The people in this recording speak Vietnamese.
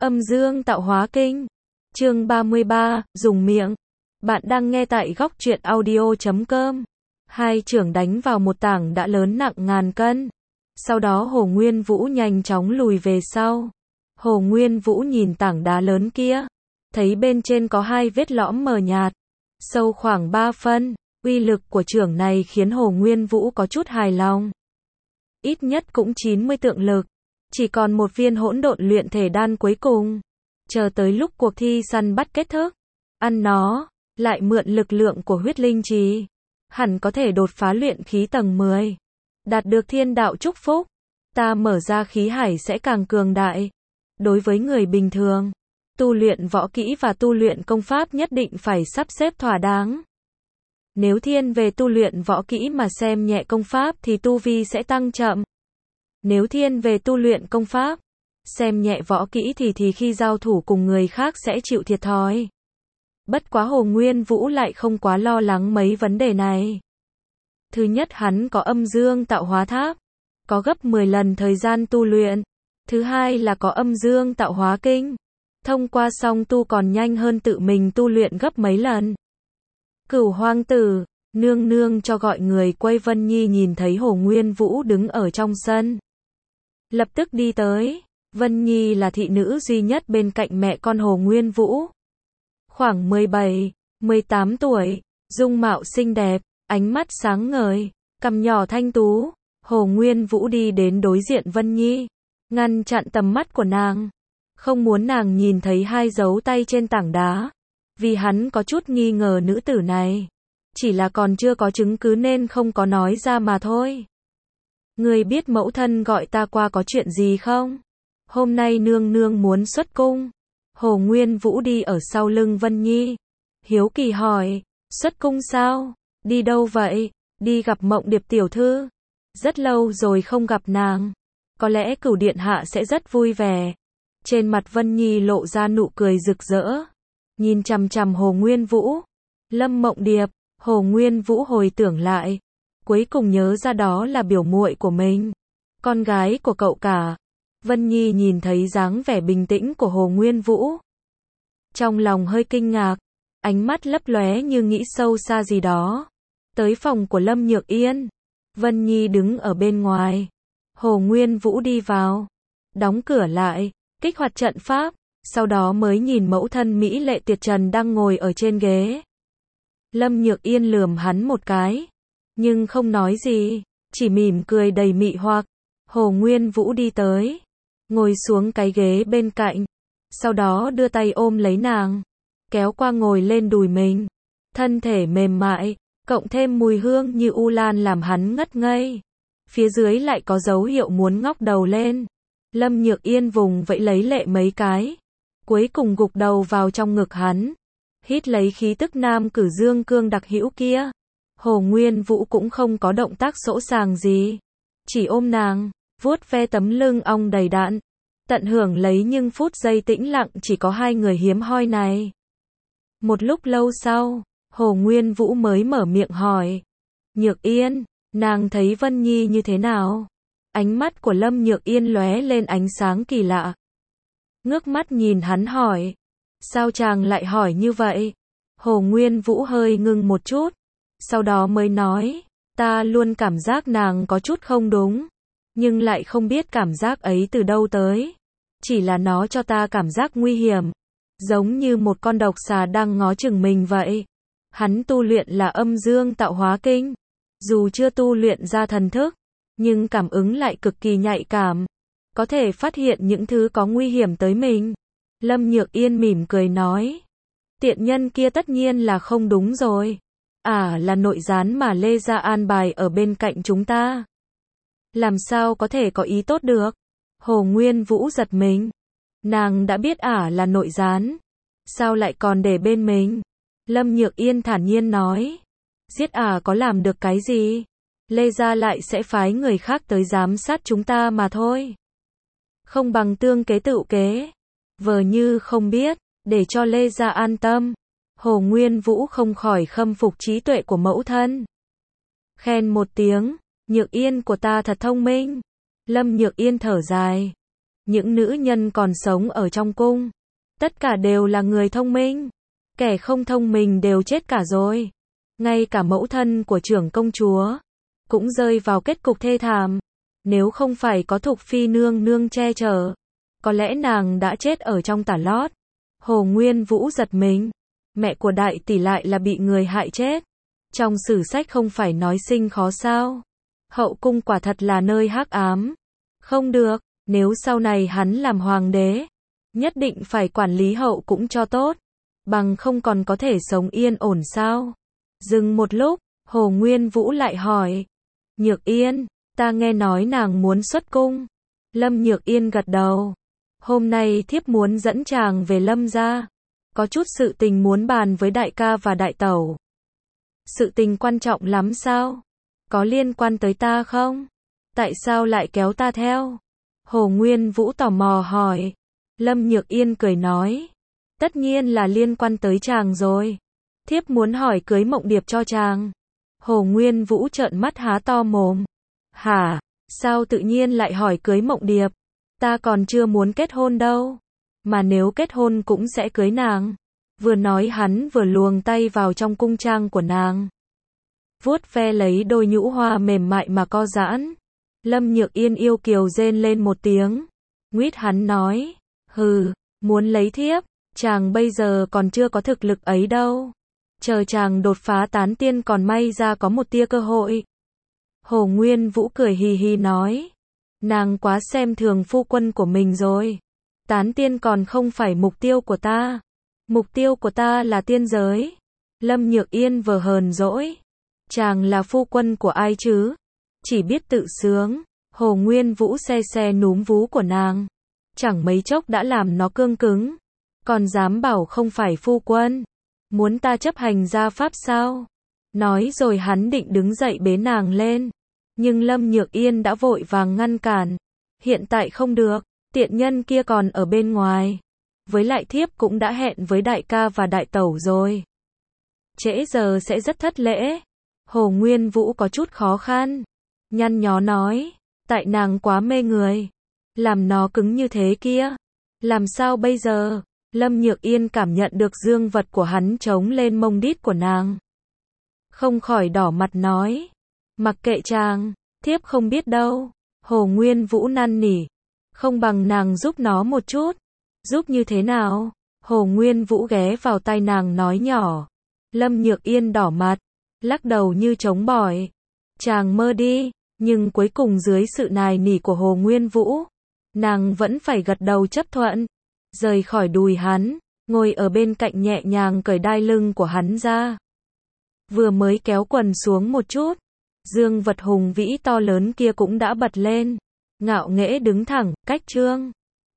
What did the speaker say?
Âm dương tạo hóa kinh. Chương 33, dùng miệng. Bạn đang nghe tại góc truyện audio.com. Hai chưởng đánh vào một tảng đã lớn nặng ngàn cân. Sau đó Hồ Nguyên Vũ nhanh chóng lùi về sau. Hồ Nguyên Vũ nhìn tảng đá lớn kia, thấy bên trên có hai vết lõm mờ nhạt, sâu khoảng 3 phân. Uy lực của chưởng này khiến Hồ Nguyên Vũ có chút hài lòng. Ít nhất cũng 90 tượng lực. Chỉ còn một viên hỗn độn luyện thể đan cuối cùng. Chờ tới lúc cuộc thi săn bắt kết thúc, ăn nó, lại mượn lực lượng của huyết linh trì, hẳn có thể đột phá luyện khí tầng 10. Đạt được thiên đạo chúc phúc, ta mở ra khí hải sẽ càng cường đại. Đối với người bình thường, tu luyện võ kỹ và tu luyện công pháp nhất định phải sắp xếp thỏa đáng. Nếu thiên về tu luyện võ kỹ mà xem nhẹ công pháp thì tu vi sẽ tăng chậm. Nếu thiên về tu luyện công pháp, xem nhẹ võ kỹ thì khi giao thủ cùng người khác sẽ chịu thiệt thòi. Bất quá Hồ Nguyên Vũ lại không quá lo lắng mấy vấn đề này. Thứ nhất, hắn có âm dương tạo hóa tháp, có gấp 10 lần thời gian tu luyện. Thứ hai là có âm dương tạo hóa kinh, thông qua song tu còn nhanh hơn tự mình tu luyện gấp mấy lần. Cửu hoàng tử, nương nương cho gọi người quay. Vân Nhi nhìn thấy Hồ Nguyên Vũ đứng ở trong sân, lập tức đi tới. Vân Nhi là thị nữ duy nhất bên cạnh mẹ con Hồ Nguyên Vũ. Khoảng 17, 18 tuổi, dung mạo xinh đẹp, ánh mắt sáng ngời, cằm nhỏ thanh tú. Hồ Nguyên Vũ đi đến đối diện Vân Nhi, ngăn chặn tầm mắt của nàng, không muốn nàng nhìn thấy hai dấu tay trên tảng đá, vì hắn có chút nghi ngờ nữ tử này, chỉ là còn chưa có chứng cứ nên không có nói ra mà thôi. Người biết mẫu thân gọi ta qua có chuyện gì không? Hôm nay nương nương muốn xuất cung. Hồ Nguyên Vũ đi ở sau lưng Vân Nhi, hiếu kỳ hỏi, xuất cung sao? Đi đâu vậy? Đi gặp Mộng Điệp tiểu thư. Rất lâu rồi không gặp nàng, có lẽ Cửu điện hạ sẽ rất vui vẻ. Trên mặt Vân Nhi lộ ra nụ cười rực rỡ, nhìn chằm chằm Hồ Nguyên Vũ. Lâm Mộng Điệp. Hồ Nguyên Vũ hồi tưởng lại, cuối cùng nhớ ra đó là biểu muội của mình, con gái của cậu cả. Vân Nhi nhìn thấy dáng vẻ bình tĩnh của Hồ Nguyên Vũ, trong lòng hơi kinh ngạc, ánh mắt lấp lóe như nghĩ sâu xa gì đó. Tới phòng của Lâm Nhược Yên, Vân Nhi đứng ở bên ngoài. Hồ Nguyên Vũ đi vào, đóng cửa lại, kích hoạt trận pháp, sau đó mới nhìn mẫu thân mỹ lệ tuyệt trần đang ngồi ở trên ghế. Lâm Nhược Yên lườm hắn một cái, nhưng không nói gì, chỉ mỉm cười đầy mị hoặc. Hồ Nguyên Vũ đi tới, ngồi xuống cái ghế bên cạnh, sau đó đưa tay ôm lấy nàng, kéo qua ngồi lên đùi mình. Thân thể mềm mại, cộng thêm mùi hương như u lan làm hắn ngất ngây. Phía dưới lại có dấu hiệu muốn ngóc đầu lên. Lâm Nhược Yên vùng vẫy lấy lệ mấy cái, cuối cùng gục đầu vào trong ngực hắn, hít lấy khí tức nam cử dương cương đặc hữu kia. Hồ Nguyên Vũ cũng không có động tác sỗ sàng gì, chỉ ôm nàng, vuốt ve tấm lưng ong đầy đặn, tận hưởng lấy những phút giây tĩnh lặng chỉ có hai người hiếm hoi này. Một lúc lâu sau, Hồ Nguyên Vũ mới mở miệng hỏi, Nhược Yên, nàng thấy Vân Nhi như thế nào? Ánh mắt của Lâm Nhược Yên lóe lên ánh sáng kỳ lạ, ngước mắt nhìn hắn hỏi, sao chàng lại hỏi như vậy? Hồ Nguyên Vũ hơi ngưng một chút, sau đó mới nói, ta luôn cảm giác nàng có chút không đúng, nhưng lại không biết cảm giác ấy từ đâu tới. Chỉ là nó cho ta cảm giác nguy hiểm, giống như một con độc xà đang ngó chừng mình vậy. Hắn tu luyện là âm dương tạo hóa kinh, dù chưa tu luyện ra thần thức, nhưng cảm ứng lại cực kỳ nhạy cảm, có thể phát hiện những thứ có nguy hiểm tới mình. Lâm Nhược Yên mỉm cười nói, tiện nhân kia tất nhiên là không đúng rồi. Là nội gián mà Lê Gia an bài ở bên cạnh chúng ta. Làm sao có thể có ý tốt được? Hồ Nguyên Vũ giật mình. Nàng đã biết là nội gián, sao lại còn để bên mình? Lâm Nhược Yên thản nhiên nói, giết có làm được cái gì? Lê Gia lại sẽ phái người khác tới giám sát chúng ta mà thôi. Không bằng tương kế tựu kế, vờ như không biết, để cho Lê Gia an tâm. Hồ Nguyên Vũ không khỏi khâm phục trí tuệ của mẫu thân, khen một tiếng, Nhược Yên của ta thật thông minh. Lâm Nhược Yên thở dài, Những nữ nhân còn sống ở trong cung, tất cả đều là người thông minh. Kẻ không thông minh đều chết cả rồi. Ngay cả mẫu thân của trưởng công chúa cũng rơi vào kết cục thê thảm. Nếu không phải có Thục Phi nương nương che chở, có lẽ nàng đã chết ở trong tả lót. Hồ Nguyên Vũ giật mình. Mẹ của đại tỷ lại là bị người hại chết. Trong sử sách không phải nói sinh khó sao? Hậu cung quả thật là nơi hắc ám. Không được, nếu sau này hắn làm hoàng đế, nhất định phải quản lý hậu cũng cho tốt, bằng không còn có thể sống yên ổn sao? Dừng một lúc, Hồ Nguyên Vũ lại hỏi. Nhược Yên, ta nghe nói nàng muốn xuất cung. Lâm Nhược Yên gật đầu. Hôm nay thiếp muốn dẫn chàng về Lâm gia. Có chút sự tình muốn bàn với đại ca và đại tẩu. Sự tình quan trọng lắm sao? Có liên quan tới ta không? Tại sao lại kéo ta theo? Hồ Nguyên Vũ tò mò hỏi. Lâm Nhược Yên cười nói. Tất nhiên là liên quan tới chàng rồi. Thiếp muốn hỏi cưới Mộng Điệp cho chàng. Hồ Nguyên Vũ trợn mắt há to mồm. Hả? Sao tự nhiên lại hỏi cưới Mộng Điệp? Ta còn chưa muốn kết hôn đâu. Mà nếu kết hôn cũng sẽ cưới nàng. Vừa nói hắn vừa luồng tay vào trong cung trang của nàng. Vuốt ve lấy đôi nhũ hoa mềm mại mà co giãn. Lâm Nhược Yên yêu kiều rên lên một tiếng. Nguyết hắn nói. Hừ, muốn lấy thiếp. Chàng bây giờ còn chưa có thực lực ấy đâu. Chờ chàng đột phá tán tiên còn may ra có một tia cơ hội. Hồ Nguyên Vũ cười hì hì nói. Nàng quá xem thường phu quân của mình rồi. Tán tiên còn không phải mục tiêu của ta. Mục tiêu của ta là tiên giới. Lâm Nhược Yên vờ hờn dỗi. Chàng là phu quân của ai chứ? Chỉ biết tự sướng. Hồ Nguyên Vũ se se núm vú của nàng. Chẳng mấy chốc đã làm nó cương cứng. Còn dám bảo không phải phu quân. Muốn ta chấp hành gia pháp sao? Nói rồi hắn định đứng dậy bế nàng lên. Nhưng Lâm Nhược Yên đã vội vàng ngăn cản. Hiện tại không được, tiện nhân kia còn ở bên ngoài. Với lại thiếp cũng đã hẹn với đại ca và đại tẩu rồi. Trễ giờ sẽ rất thất lễ. Hồ Nguyên Vũ có chút khó khăn. Nhăn nhó nói, tại nàng quá mê người. Làm nó cứng như thế kia. Làm sao bây giờ? Lâm Nhược Yên cảm nhận được dương vật của hắn trống lên mông đít của nàng. Không khỏi đỏ mặt nói. Mặc kệ chàng, thiếp không biết đâu. Hồ Nguyên Vũ năn nỉ. Không bằng nàng giúp nó một chút. Giúp như thế nào? Hồ Nguyên Vũ ghé vào tai nàng nói nhỏ. Lâm Nhược Yên đỏ mặt, lắc đầu như trống bỏi. Chàng mơ đi, nhưng cuối cùng dưới sự nài nỉ của Hồ Nguyên Vũ, nàng vẫn phải gật đầu chấp thuận. Rời khỏi đùi hắn, ngồi ở bên cạnh nhẹ nhàng cởi đai lưng của hắn ra. Vừa mới kéo quần xuống một chút, dương vật hùng vĩ to lớn kia cũng đã bật lên. Ngạo nghễ đứng thẳng, cách trương.